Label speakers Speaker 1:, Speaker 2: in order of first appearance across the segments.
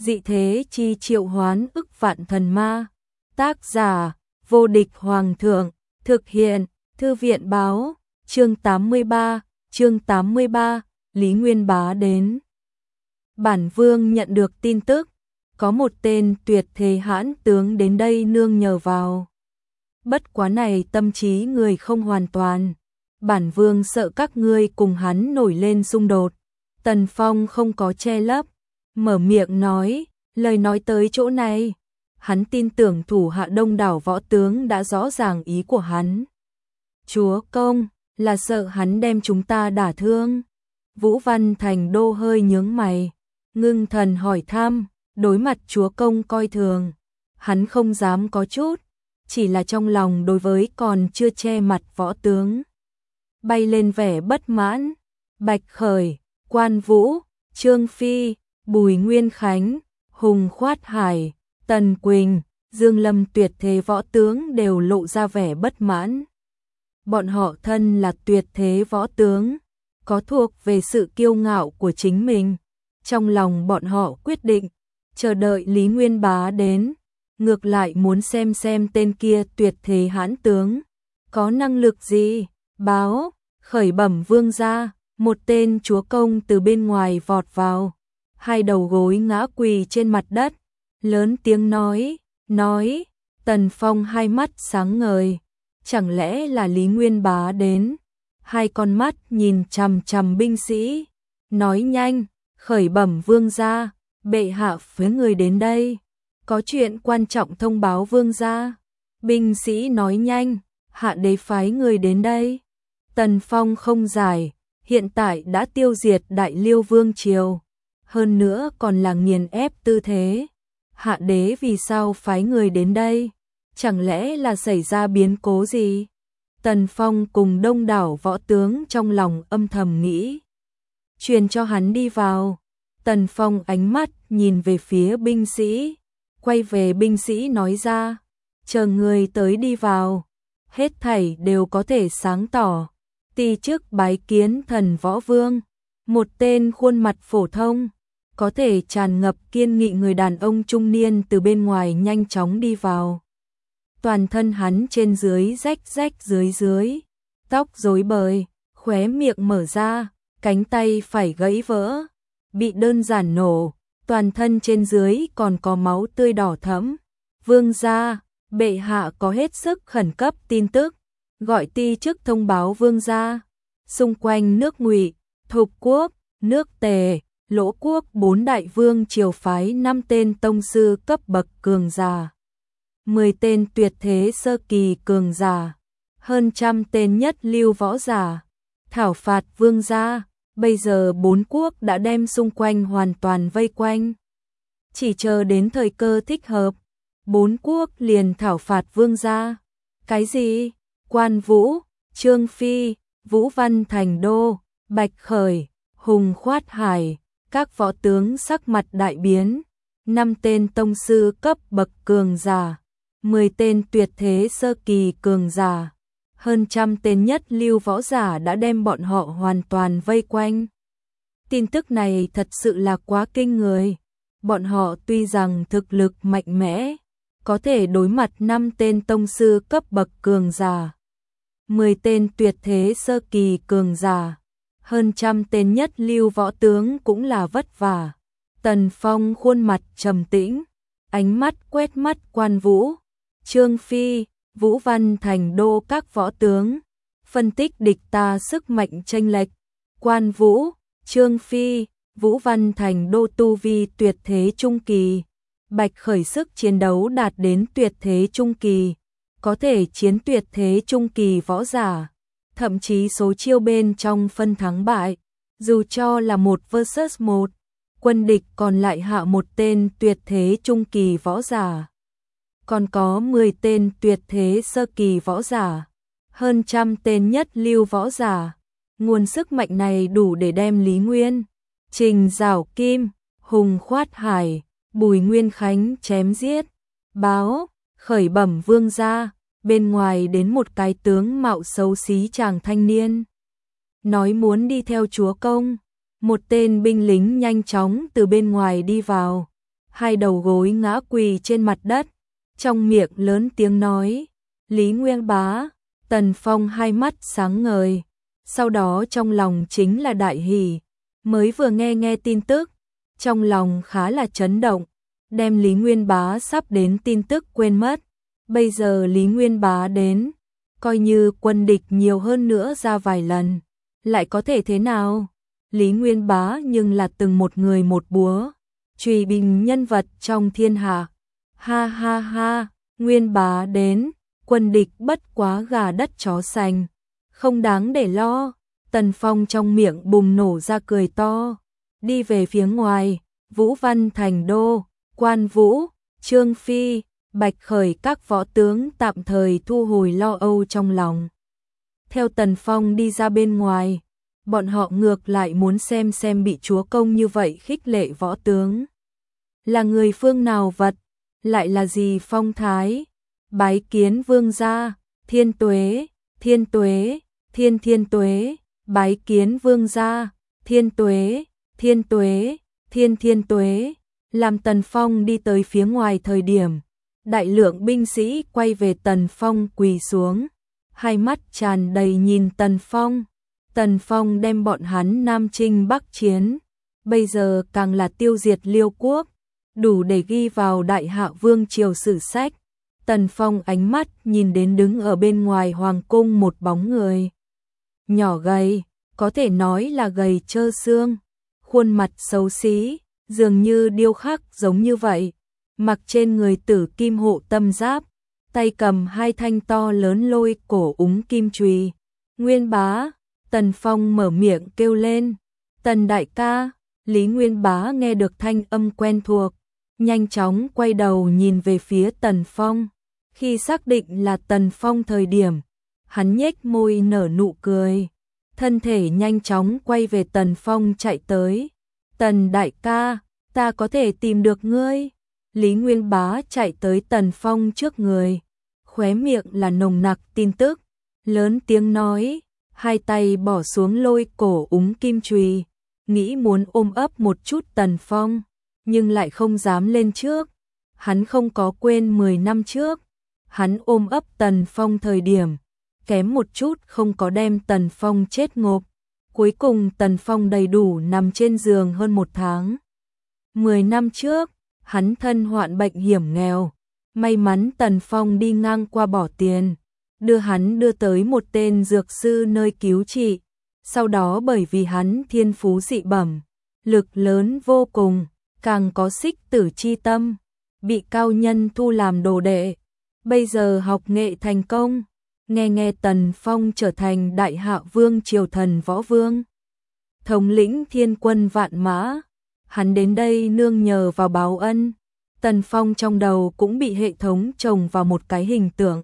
Speaker 1: dị thế chi triệu hoán ức vạn thần ma. Tác giả, vô địch hoàng thượng, thực hiện, thư viện báo, chương 83, Lý Nguyên Bá đến. Bản vương nhận được tin tức, có một tên tuyệt thế hãn tướng đến đây nương nhờ vào. Bất quá này tâm trí người không hoàn toàn, bản vương sợ các ngươi cùng hắn nổi lên xung đột. Tần Phong không có che lấp, mở miệng nói, lời nói tới chỗ này, hắn tin tưởng thủ hạ đông đảo võ tướng đã rõ ràng ý của hắn. Chúa công, là sợ hắn đem chúng ta đả thương. Vũ Văn Thành Đô hơi nhướng mày, ngưng thần hỏi thăm, đối mặt chúa công coi thường, hắn không dám có chút, chỉ là trong lòng đối với còn chưa che mặt võ tướng bay lên vẻ bất mãn. Bạch Khởi, Quan Vũ, Trương Phi, Bùi Nguyên Khánh, Hùng Khoát Hải, Tần Quỳnh, Dương Lâm tuyệt thế võ tướng đều lộ ra vẻ bất mãn. Bọn họ thân là tuyệt thế võ tướng, có thuộc về sự kiêu ngạo của chính mình. Trong lòng bọn họ quyết định, chờ đợi Lý Nguyên Bá đến, ngược lại muốn xem tên kia tuyệt thế hãn tướng có năng lực gì. Báo, khởi bẩm vương gia, một tên chúa công từ bên ngoài vọt vào, hai đầu gối ngã quỳ trên mặt đất, lớn tiếng nói, Tần Phong hai mắt sáng ngời, chẳng lẽ là Lý Nguyên Bá đến, hai con mắt nhìn chằm chằm binh sĩ, nói nhanh, khởi bẩm vương gia, bệ hạ phái người đến đây, có chuyện quan trọng thông báo vương gia. Binh sĩ nói nhanh, hạ đế phái người đến đây. Tần Phong không giải, hiện tại đã tiêu diệt Đại Liêu Vương Triều, hơn nữa còn là nghiền ép tư thế. Hạ đế vì sao phái người đến đây? Chẳng lẽ là xảy ra biến cố gì? Tần Phong cùng đông đảo võ tướng trong lòng âm thầm nghĩ. Truyền cho hắn đi vào. Tần Phong ánh mắt nhìn về phía binh sĩ, quay về binh sĩ nói ra, chờ người tới đi vào, hết thảy đều có thể sáng tỏ. Ti chức bái kiến thần võ vương, một tên khuôn mặt phổ thông, có thể tràn ngập kiên nghị người đàn ông trung niên từ bên ngoài nhanh chóng đi vào. Toàn thân hắn trên dưới rách dưới, tóc rối bời, khóe miệng mở ra, cánh tay phải gãy vỡ, bị đơn giản nổ, toàn thân trên dưới còn có máu tươi đỏ thẫm. Vương gia, bệ hạ có hết sức khẩn cấp tin tức, gọi ti chức thông báo vương gia. Xung quanh nước Ngụy, Thục quốc, nước Tề, Lỗ quốc 4 đại vương triều phái 5 tên tông sư cấp bậc cường giả, 10 tên tuyệt thế sơ kỳ cường giả, hơn 100 tên nhất lưu võ giả, thảo phạt vương gia. Bây giờ 4 quốc đã đem xung quanh hoàn toàn vây quanh, chỉ chờ đến thời cơ thích hợp, 4 quốc liền thảo phạt vương gia. Cái gì? Quan Vũ, Trương Phi, Vũ Văn Thành Đô, Bạch Khởi, Hùng Khoát Hải, các võ tướng sắc mặt đại biến, 5 tên tông sư cấp bậc cường giả, 10 tên tuyệt thế sơ kỳ cường giả, hơn 100 tên nhất lưu võ giả đã đem bọn họ hoàn toàn vây quanh. Tin tức này thật sự là quá kinh người. Bọn họ tuy rằng thực lực mạnh mẽ, có thể đối mặt 5 tên tông sư cấp bậc cường giả, 10 tên tuyệt thế sơ kỳ cường giả, hơn 100 tên nhất lưu võ tướng cũng là vất vả. Tần Phong khuôn mặt trầm tĩnh, ánh mắt quét mắt Quan Vũ, Trương Phi, Vũ Văn Thành Đô các võ tướng, phân tích địch ta sức mạnh chênh lệch. Quan Vũ, Trương Phi, Vũ Văn Thành Đô tu vi tuyệt thế trung kỳ, Bạch Khởi sức chiến đấu đạt đến tuyệt thế trung kỳ, có thể chiến tuyệt thế trung kỳ võ giả, thậm chí số chiêu bên trong phân thắng bại, dù cho là 1 versus 1, quân địch còn lại hạ một tên tuyệt thế trung kỳ võ giả, còn có 10 tên tuyệt thế sơ kỳ võ giả, hơn 100 tên nhất lưu võ giả. Nguồn sức mạnh này đủ để đem Lý Nguyên, Trình Giảo Kim, Hùng Khoát Hải, Bùi Nguyên Khánh chém giết. Báo, khởi bẩm vương gia, bên ngoài đến một cái tướng mạo xấu xí chàng thanh niên, nói muốn đi theo chúa công. Một tên binh lính nhanh chóng từ bên ngoài đi vào, hai đầu gối ngã quỳ trên mặt đất, trong miệng lớn tiếng nói, Lý Nguyên Bá. Tần Phong hai mắt sáng ngời, sau đó trong lòng chính là đại hỉ, mới vừa nghe tin tức, trong lòng khá là chấn động, đem Lý Nguyên Bá sắp đến tin tức quên mất, bây giờ Lý Nguyên Bá đến, coi như quân địch nhiều hơn nữa ra vài lần, lại có thể thế nào? Lý Nguyên Bá nhưng là từng một người một búa, truy bình nhân vật trong thiên hạ. Ha ha ha, Nguyên Bá đến, quân địch bất quá gà đất chó sành, không đáng để lo. Tần Phong trong miệng bùng nổ ra cười to, đi về phía ngoài, Vũ Văn Thành Đô, Quan Vũ, Trương Phi, Bạch Khởi các võ tướng tạm thời thu hồi lo âu trong lòng. Theo Tần Phong đi ra bên ngoài, bọn họ ngược lại muốn xem bị chúa công như vậy khích lệ võ tướng. Là người phương nào vật, lại là gì phong thái, bái kiến vương gia, thiên tuế, thiên tuế, thiên tuế, bái kiến vương gia, thiên tuế, thiên tuế, thiên tuế. Làm Tần Phong đi tới phía ngoài thời điểm, đại lượng binh sĩ quay về Tần Phong quỳ xuống, hai mắt tràn đầy nhìn Tần Phong. Tần Phong đem bọn hắn Nam Chinh Bắc Chiến, bây giờ càng là tiêu diệt Liêu quốc, đủ để ghi vào Đại Hạ Vương triều sử sách. Tần Phong ánh mắt nhìn đến đứng ở bên ngoài hoàng cung một bóng người. Nhỏ gầy, có thể nói là gầy trơ xương, khuôn mặt xấu xí, dường như điêu khắc giống như vậy, mặc trên người tử kim hộ tâm giáp, tay cầm hai thanh to lớn lôi cổ úng kim chùy. Nguyên Bá, Tần Phong mở miệng kêu lên, Tần đại ca. Lý Nguyên Bá nghe được thanh âm quen thuộc, nhanh chóng quay đầu nhìn về phía Tần Phong. Khi xác định là Tần Phong thời điểm, hắn nhếch môi nở nụ cười, thân thể nhanh chóng quay về Tần Phong chạy tới. Tần đại ca, ta có thể tìm được ngươi. Lý Nguyên Bá chạy tới Tần Phong trước người, khóe miệng là nồng nặc tin tức, lớn tiếng nói, hai tay bỏ xuống lôi cổ úng kim chùy, nghĩ muốn ôm ấp một chút Tần Phong, nhưng lại không dám lên trước. Hắn không có quên 10 năm trước, hắn ôm ấp Tần Phong thời điểm, kém một chút không có đem Tần Phong chết ngộp. Cuối cùng Tần Phong đầy đủ nằm trên giường hơn 1 tháng. 10 năm trước, hắn thân hoạn bệnh hiểm nghèo, may mắn Tần Phong đi ngang qua bỏ tiền, đưa hắn đưa tới một tên dược sư nơi cứu trị. Sau đó bởi vì hắn thiên phú dị bẩm, lực lớn vô cùng, càng có xích tử chi tâm, bị cao nhân thu làm đồ đệ. Bây giờ học nghệ thành công, nghe Tần Phong trở thành Đại Hạ Vương triều thần võ vương, thống lĩnh thiên quân vạn mã. Hắn đến đây nương nhờ vào báo ân. Tần Phong trong đầu cũng bị hệ thống trồng vào một cái hình tượng.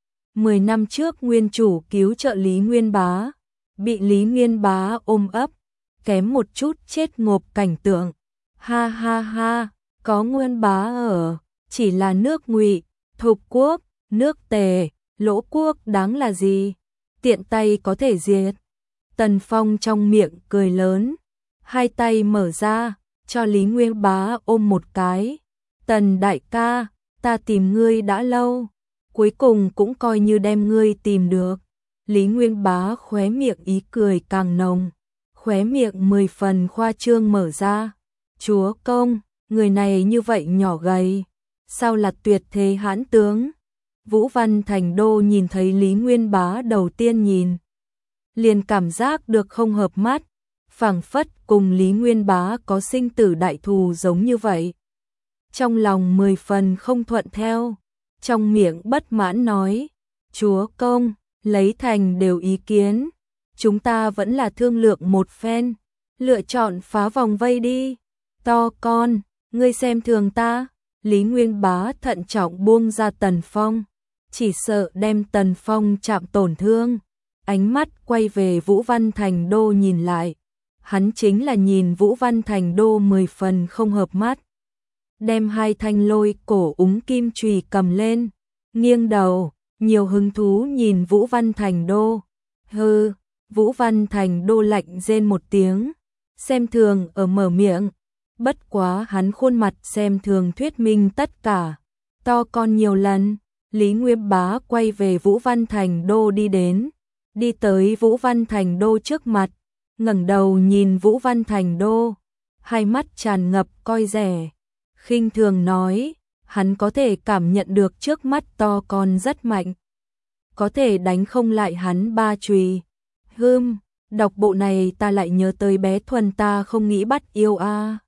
Speaker 1: 10 năm trước nguyên chủ cứu trợ Lý Nguyên Bá, bị Lý Nguyên Bá ôm ấp, kém một chút chết ngộp cảnh tượng. Ha ha ha, có Nguyên Bá ở, chỉ là nước Ngụy, Thục quốc, nước Tề, Lỗ quốc đáng là gì, tiện tay có thể diệt. Tần Phong trong miệng cười lớn, hai tay mở ra, cho Lý Nguyên Bá ôm một cái. Tần đại ca, ta tìm ngươi đã lâu, cuối cùng cũng coi như đem ngươi tìm được. Lý Nguyên Bá khóe miệng ý cười càng nồng, khóe miệng 10 phần khoa trương mở ra. Chúa công, người này như vậy nhỏ gầy, sao là tuyệt thế hãn tướng? Vũ Văn Thành Đô nhìn thấy Lý Nguyên Bá đầu tiên nhìn, liền cảm giác được không hợp mắt, phảng phất cùng Lý Nguyên Bá có sinh tử đại thù giống như vậy. Trong lòng 10 phần không thuận theo, trong miệng bất mãn nói, chúa công, lấy thành đều ý kiến, chúng ta vẫn là thương lượng một phen, lựa chọn phá vòng vây đi. To con, ngươi xem thường ta. Lý Nguyên Bá thận trọng buông ra Tần Phong, chỉ sợ đem Tần Phong chạm tổn thương. Ánh mắt quay về Vũ Văn Thành Đô nhìn lại, hắn chính là nhìn Vũ Văn Thành Đô 10 phần không hợp mắt. Đem hai thanh lôi cổ úng kim chùy cầm lên, nghiêng đầu, nhiều hứng thú nhìn Vũ Văn Thành Đô. Hừ, Vũ Văn Thành Đô lạnh rên một tiếng, xem thường ở mở miệng. Bất quá hắn khuôn mặt xem thường thuyết minh tất cả, to con nhiều lần. Lý Nguyên Bá quay về Vũ Văn Thành Đô đi tới Vũ Văn Thành Đô trước mặt, ngẩng đầu nhìn Vũ Văn Thành Đô, hai mắt tràn ngập coi rẻ, khinh thường nói, hắn có thể cảm nhận được trước mắt to con rất mạnh, có thể đánh không lại hắn 3 chùy. Đọc bộ này ta lại nhớ tới bé Thuần ta không nghĩ bắt yêu a.